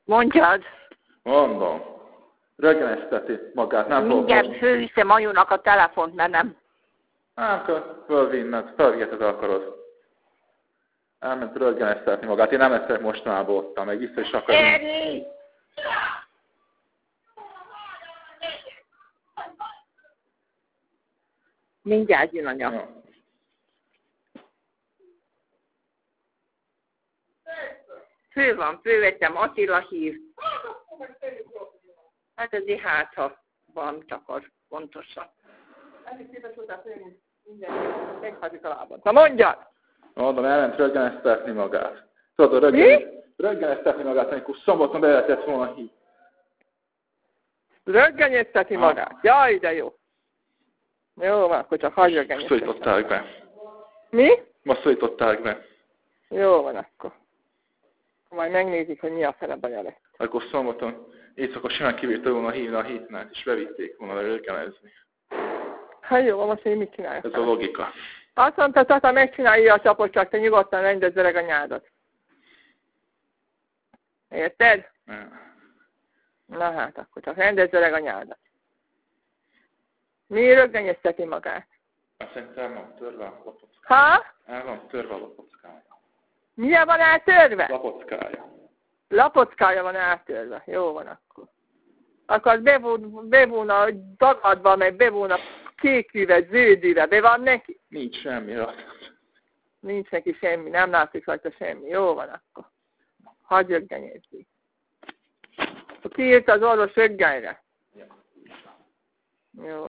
Mondjad. Mondom. Röggenezteti magát, nem fog Mindjárt most. fölviszem anyunak a telefont, mert nem. Akkor fölviheted akarod. Elment röggeneztetni magát. Én nem leszek mostanában ottan, meg vissza is akarom. Eri! Mindjárt jön anya. Ja. Fő van, fővettem, Attila hív. Hát ezért hát, ha valamit akar pontosan. Elég szépen tudtál főni minden, meghagyjuk a lábad. Na mondjad! Mondom, elment röggeneztetni magát. Tudod, röggeneztetni magát, amikor szombaton be lehetett volna hívni. Röggenyezteti magát. Jaj, de jó. Jó van, akkor csak hagyj röggenyeztetni. Szólították be. Mi? Ma szólították be. Jó van akkor. Majd megnézik, hogy mi a fele baja lett. Akkor szombaton éjszaka simán kivírta volna hívni a hétnát, és bevitték volna röggenezni. Hát jó, most én mit csináljak? Ez a logika. Azt mondta, Tata, megcsinálja a csapot, csak te nyugodtan rendezd öreg a nyádat. Érted? Na hát, akkor csak rendezd öreg a nyádat. Mi röggenyezteti magát? Azt szerintem van törve a lapockája. Ha? El van törve a lapockája. Milyen van eltörve? Lapockája. Lapockája van eltörve. Jó van akkor. Akkor bevúna dagadva, meg bevúna kékűve, zöldűve. Be van neki? Nincs semmi rajta. Nincs neki semmi, nem látszik rajta semmi. Jó van akkor. Hagyj röggenyezni. Kiírt az orvos röggenyre. Ja. Jó.